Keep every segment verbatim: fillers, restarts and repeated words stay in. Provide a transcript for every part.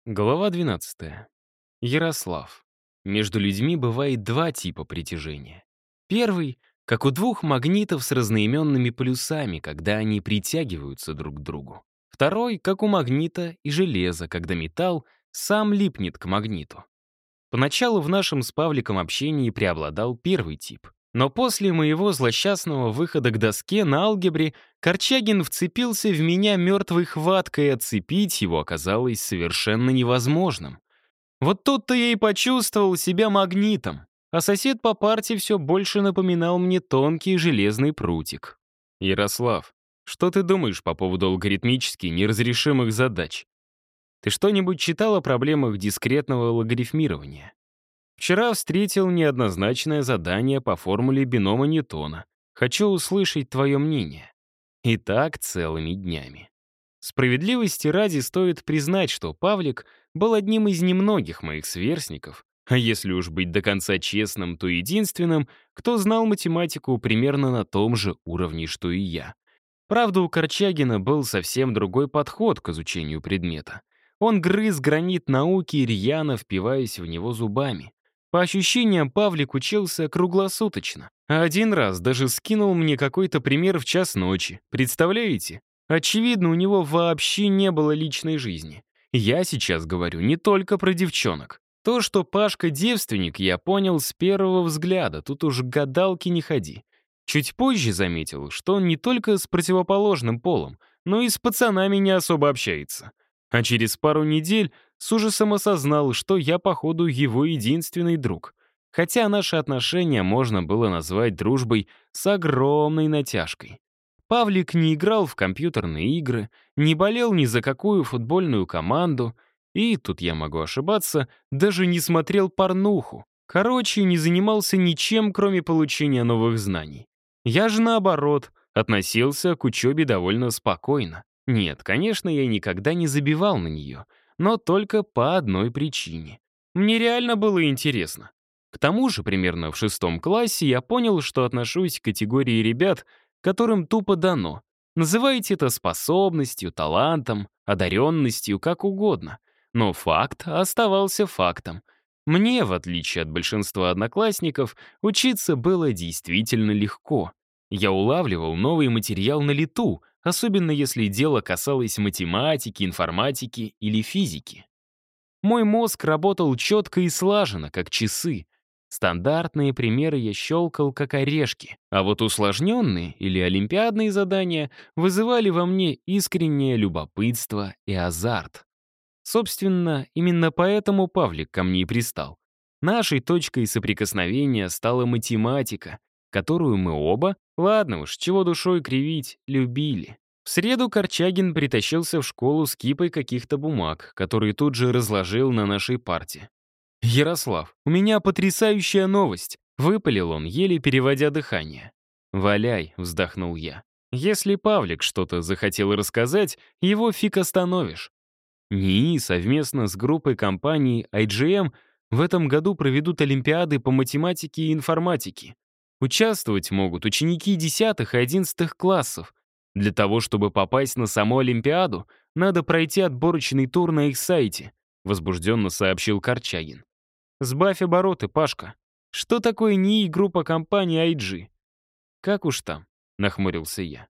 Глава двенадцатая. Ярослав. Между людьми бывает два типа притяжения. Первый — как у двух магнитов с разноименными полюсами, когда они притягиваются друг к другу. Второй — как у магнита и железа, когда металл сам липнет к магниту. Поначалу в нашем с Павликом общении преобладал первый тип. Но после моего злосчастного выхода к доске на алгебре Корчагин вцепился в меня мертвой хваткой, и отцепить его оказалось совершенно невозможным. Вот тут-то я и почувствовал себя магнитом, а сосед по парте все больше напоминал мне тонкий железный прутик. «Ярослав, что ты думаешь по поводу алгоритмически неразрешимых задач? Ты что-нибудь читал о проблемах дискретного логарифмирования? Вчера встретил неоднозначное задание по формуле бинома Ньютона. Хочу услышать твое мнение». И так целыми днями. Справедливости ради стоит признать, что Павлик был одним из немногих моих сверстников, а если уж быть до конца честным, то единственным, кто знал математику примерно на том же уровне, что и я. Правда, у Корчагина был совсем другой подход к изучению предмета. Он грыз гранит науки, рьяно впиваясь в него зубами. По ощущениям, Павлик учился круглосуточно. А один раз даже скинул мне какой-то пример в час ночи. Представляете? Очевидно, у него вообще не было личной жизни. Я сейчас говорю не только про девчонок. То, что Пашка девственник, я понял с первого взгляда, тут уж к гадалке не ходи. Чуть позже заметил, что он не только с противоположным полом, но и с пацанами не особо общается. А через пару недель с ужасом осознал, что я, походу, его единственный друг. Хотя наши отношения можно было назвать дружбой с огромной натяжкой. Павлик не играл в компьютерные игры, не болел ни за какую футбольную команду, и, тут я могу ошибаться, даже не смотрел порнуху. Короче, не занимался ничем, кроме получения новых знаний. Я же, наоборот, относился к учебе довольно спокойно. Нет, конечно, я никогда не забивал на нее, но только по одной причине. Мне реально было интересно. К тому же, примерно в шестом классе я понял, что отношусь к категории ребят, которым тупо дано. Называйте это способностью, талантом, одаренностью, как угодно. Но факт оставался фактом. Мне, в отличие от большинства одноклассников, учиться было действительно легко. Я улавливал новый материал на лету, особенно если дело касалось математики, информатики или физики. Мой мозг работал четко и слаженно, как часы. Стандартные примеры я щелкал, как орешки, а вот усложненные или олимпиадные задания вызывали во мне искреннее любопытство и азарт. Собственно, именно поэтому Павлик ко мне и пристал. Нашей точкой соприкосновения стала математика, которую мы оба, ладно уж, чего душой кривить, любили. В среду Корчагин притащился в школу с кипой каких-то бумаг, которые тут же разложил на нашей парте. «Ярослав, у меня потрясающая новость!» — выпалил он, еле переводя дыхание. «Валяй», — вздохнул я. «Если Павлик что-то захотел рассказать, его фиг остановишь». НИИ совместно с группой компаний ай джи эм в этом году проведут олимпиады по математике и информатике. Участвовать могут ученики десятых и одиннадцатых классов. Для того, чтобы попасть на саму олимпиаду, надо пройти отборочный тур на их сайте, возбужденно сообщил Корчагин. «Сбавь обороты, Пашка. Что такое НИИ группа компаний ай джи?» «Как уж там?» — нахмурился я.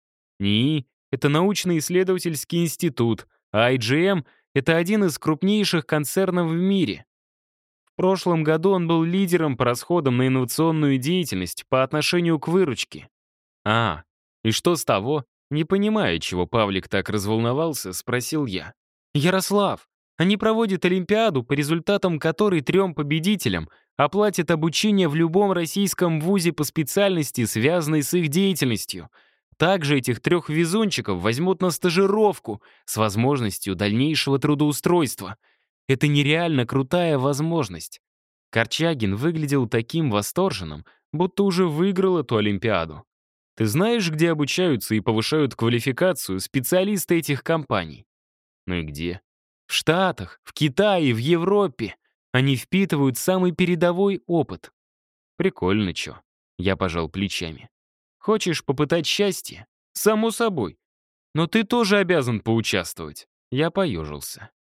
НИИ — это научно-исследовательский институт, а ай джи эм — это один из крупнейших концернов в мире. В прошлом году он был лидером по расходам на инновационную деятельность по отношению к выручке. «А, и что с того?» Не понимая, чего Павлик так разволновался, спросил я. «Ярослав, они проводят олимпиаду, по результатам которой трем победителям оплатят обучение в любом российском вузе по специальности, связанной с их деятельностью. Также этих трех везунчиков возьмут на стажировку с возможностью дальнейшего трудоустройства. Это нереально крутая возможность». Корчагин выглядел таким восторженным, будто уже выиграл эту олимпиаду. «Ты знаешь, где обучаются и повышают квалификацию специалисты этих компаний?» «Ну и где?» «В Штатах, в Китае, в Европе. Они впитывают самый передовой опыт». «Прикольно, чё?» Я пожал плечами. «Хочешь попытать счастье?» «Само собой. Но ты тоже обязан поучаствовать». Я поежился.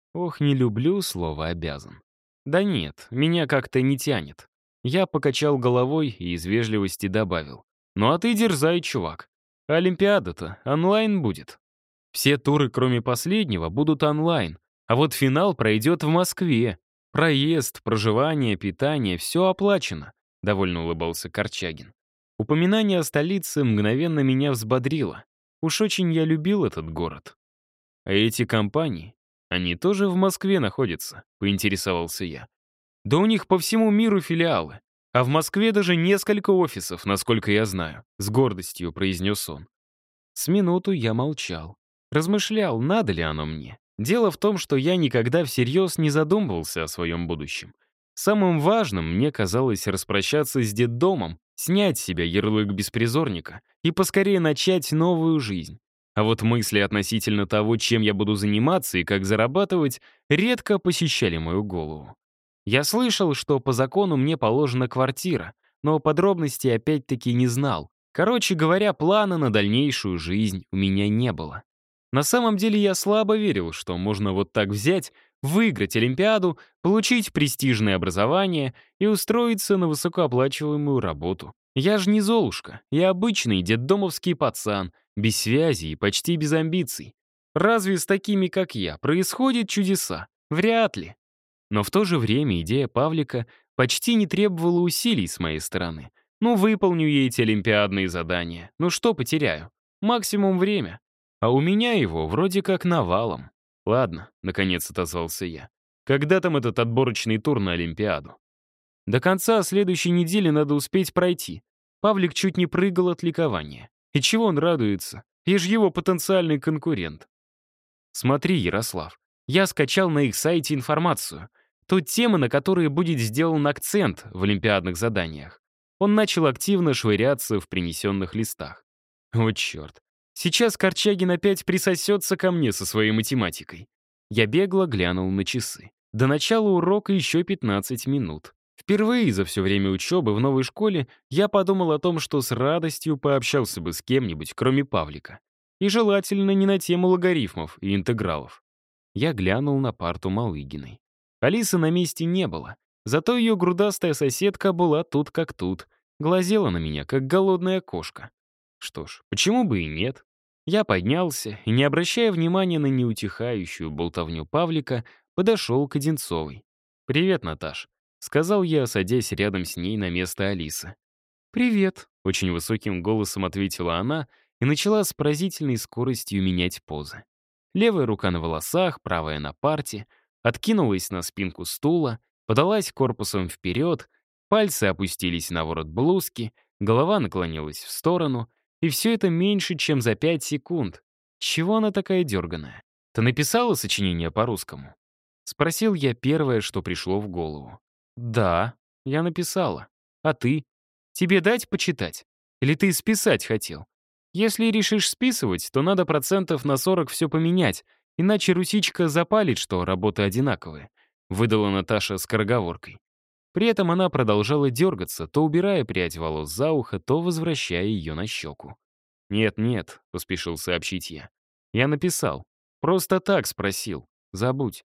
Ох, не люблю слово «обязан». Да нет, меня как-то не тянет. Я покачал головой и из вежливости добавил. Ну а ты дерзай, чувак. Олимпиада-то онлайн будет. Все туры, кроме последнего, будут онлайн, а вот финал пройдет в Москве. Проезд, проживание, питание — все оплачено, — довольно улыбался Корчагин. Упоминание о столице мгновенно меня взбодрило. Уж очень я любил этот город. А эти компании, они тоже в Москве находятся, — поинтересовался я. Да у них по всему миру филиалы. А в Москве даже несколько офисов, насколько я знаю, — с гордостью произнес он. С минуту я молчал. Размышлял, надо ли оно мне. Дело в том, что я никогда всерьез не задумывался о своем будущем. Самым важным мне казалось распрощаться с детдомом, снять с себя ярлык беспризорника и поскорее начать новую жизнь. А вот мысли относительно того, чем я буду заниматься и как зарабатывать, редко посещали мою голову. Я слышал, что по закону мне положена квартира, но подробностей опять-таки не знал. Короче говоря, плана на дальнейшую жизнь у меня не было. На самом деле я слабо верил, что можно вот так взять, выиграть Олимпиаду, получить престижное образование и устроиться на высокооплачиваемую работу. Я же не Золушка, я обычный детдомовский пацан, без связи и почти без амбиций. Разве с такими, как я, происходят чудеса? Вряд ли. Но в то же время идея Павлика почти не требовала усилий с моей стороны. Ну, выполню я эти олимпиадные задания. Ну, что потеряю? Максимум время. А у меня его вроде как навалом. Ладно, наконец отозвался я. Когда там этот отборочный тур на Олимпиаду? До конца следующей недели надо успеть пройти. Павлик чуть не прыгал от ликования. И чего он радуется? Я же его потенциальный конкурент. Смотри, Ярослав, я скачал на их сайте информацию. Тут темы, на которые будет сделан акцент в олимпиадных заданиях. Он начал активно швыряться в принесенных листах. Вот черт. Сейчас Корчагин опять присосется ко мне со своей математикой. Я бегло глянул на часы. До начала урока еще пятнадцать минут. Впервые за все время учебы в новой школе я подумал о том, что с радостью пообщался бы с кем-нибудь, кроме Павлика. И желательно не на тему логарифмов и интегралов. Я глянул на парту Малыгиной. Алисы на месте не было, зато ее грудастая соседка была тут как тут, глазела на меня, как голодная кошка. Что ж, почему бы и нет? Я поднялся и, не обращая внимания на неутихающую болтовню Павлика, подошел к Одинцовой. «Привет, Наташ», — сказал я, садясь рядом с ней на место Алисы. «Привет», — очень высоким голосом ответила она и начала с поразительной скоростью менять позы. Левая рука на волосах, правая на парте, откинулась на спинку стула, подалась корпусом вперед, пальцы опустились на ворот блузки, голова наклонилась в сторону, и все это меньше, чем за пять секунд. Чего она такая дерганая? Ты написала сочинение по-русскому? Спросил я первое, что пришло в голову. Да, я написала. А ты? Тебе дать почитать? Или ты списать хотел? Если решишь списывать, то надо процентов на сорок все поменять, иначе русичка запалит, что работы одинаковые», — выдала Наташа скороговоркой. При этом она продолжала дергаться, то убирая прядь волос за ухо, то возвращая ее на щеку. «Нет-нет», — поспешил сообщить я. «Я написал. Просто так спросил. Забудь».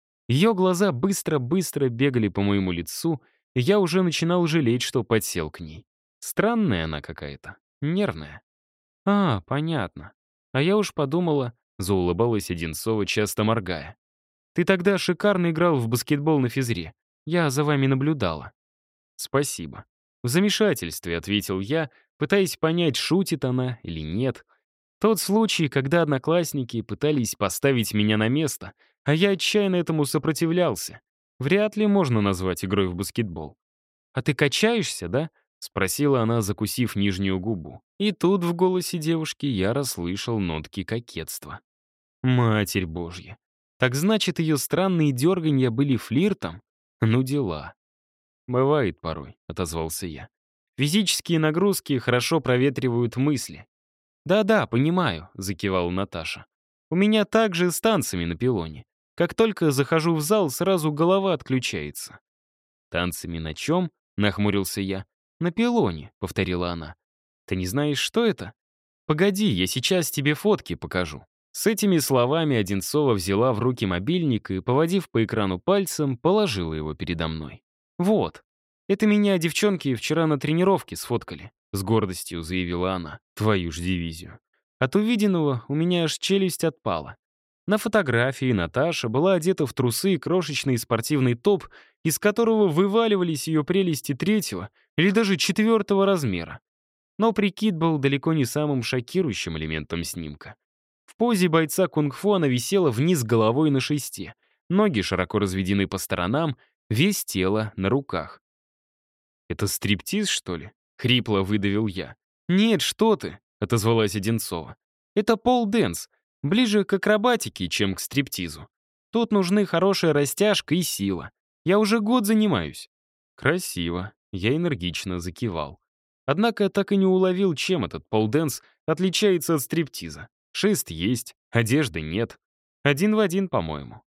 Ее глаза быстро-быстро бегали по моему лицу, и я уже начинал жалеть, что подсел к ней. Странная она какая-то, нервная. «А, понятно. А я уж подумала», — заулыбалась Одинцова, часто моргая. «Ты тогда шикарно играл в баскетбол на физре. Я за вами наблюдала». «Спасибо». В замешательстве ответил я, пытаясь понять, шутит она или нет. Тот случай, когда одноклассники пытались поставить меня на место, а я отчаянно этому сопротивлялся, вряд ли можно назвать игрой в баскетбол. «А ты качаешься, да?» — спросила она, закусив нижнюю губу. И тут в голосе девушки я расслышал нотки кокетства. Матерь Божья. Так значит, ее странные дерганья были флиртом? Ну дела. «Бывает порой», — отозвался я. «Физические нагрузки хорошо проветривают мысли». «Да-да, понимаю», — закивала Наташа. «У меня также с танцами на пилоне. Как только захожу в зал, сразу голова отключается». «Танцами на чем?» — нахмурился я. «На пилоне», — повторила она. «Ты не знаешь, что это? Погоди, я сейчас тебе фотки покажу». С этими словами Одинцова взяла в руки мобильник и, поводив по экрану пальцем, положила его передо мной. «Вот, это меня девчонки вчера на тренировке сфоткали», — с гордостью заявила она. «Твою ж дивизию». От увиденного у меня аж челюсть отпала. На фотографии Наташа была одета в трусы и крошечный спортивный топ, из которого вываливались ее прелести третьего или даже четвертого размера. Но прикид был далеко не самым шокирующим элементом снимка. В позе бойца кунг-фу она висела вниз головой на шесте, ноги широко разведены по сторонам, весь тело на руках. «Это стриптиз, что ли?» — хрипло выдавил я. «Нет, что ты!» — отозвалась Одинцова. «Это пол-дэнс, ближе к акробатике, чем к стриптизу. Тут нужны хорошая растяжка и сила. Я уже год занимаюсь». «Красиво», — я энергично закивал. Однако так и не уловил, чем этот пол-дэнс отличается от стриптиза. Шест есть, одежды нет. Один в один, по-моему.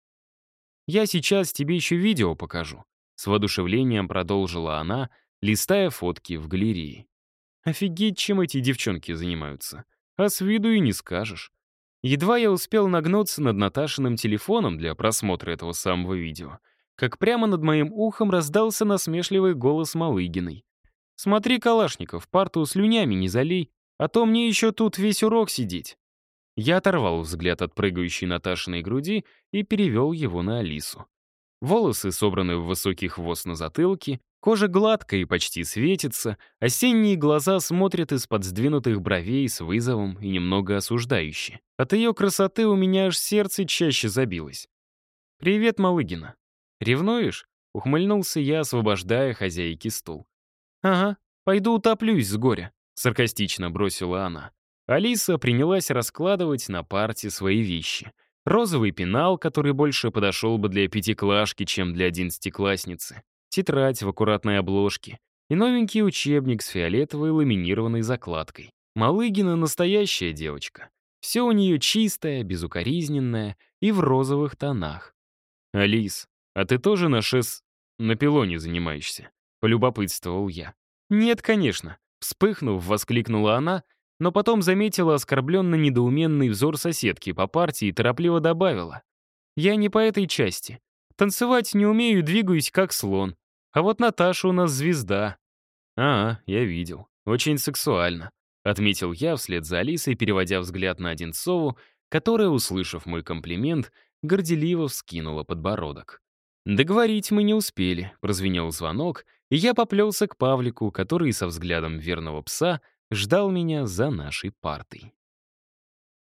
«Я сейчас тебе еще видео покажу», — с воодушевлением продолжила она, листая фотки в галерее. Офигеть, чем эти девчонки занимаются. А с виду и не скажешь. Едва я успел нагнуться над Наташиным телефоном для просмотра этого самого видео, как прямо над моим ухом раздался насмешливый голос Малыгиной. «Смотри, Калашников, парту слюнями не залей, а то мне еще тут весь урок сидеть». Я оторвал взгляд от прыгающей Наташиной груди и перевел его на Алису. Волосы собраны в высокий хвост на затылке, кожа гладкая и почти светится, осенние глаза смотрят из-под сдвинутых бровей с вызовом и немного осуждающе. От ее красоты у меня аж сердце чаще забилось. «Привет, Малыгина. Ревнуешь?» — ухмыльнулся я, освобождая хозяйке стул. «Ага, пойду утоплюсь с горя», — саркастично бросила она. Алиса принялась раскладывать на парте свои вещи. Розовый пенал, который больше подошел бы для пятиклашки, чем для одиннадцатиклассницы. Тетрадь в аккуратной обложке. И новенький учебник с фиолетовой ламинированной закладкой. Малыгина настоящая девочка. Все у нее чистое, безукоризненное и в розовых тонах. «Алис, а ты тоже на шес... на пилоне занимаешься?» — полюбопытствовал я. «Нет, конечно», — вспыхнув, воскликнула она, но потом заметила оскорбленно-недоуменный взор соседки по партии и торопливо добавила. «Я не по этой части. Танцевать не умею, двигаюсь как слон. А вот Наташа у нас звезда». «А, я видел. Очень сексуально», — отметил я вслед за Алисой, переводя взгляд на Одинцову, которая, услышав мой комплимент, горделиво вскинула подбородок. Договорить мы не успели, прозвенел звонок, и я поплелся к Павлику, который со взглядом верного пса ждал меня за нашей партой.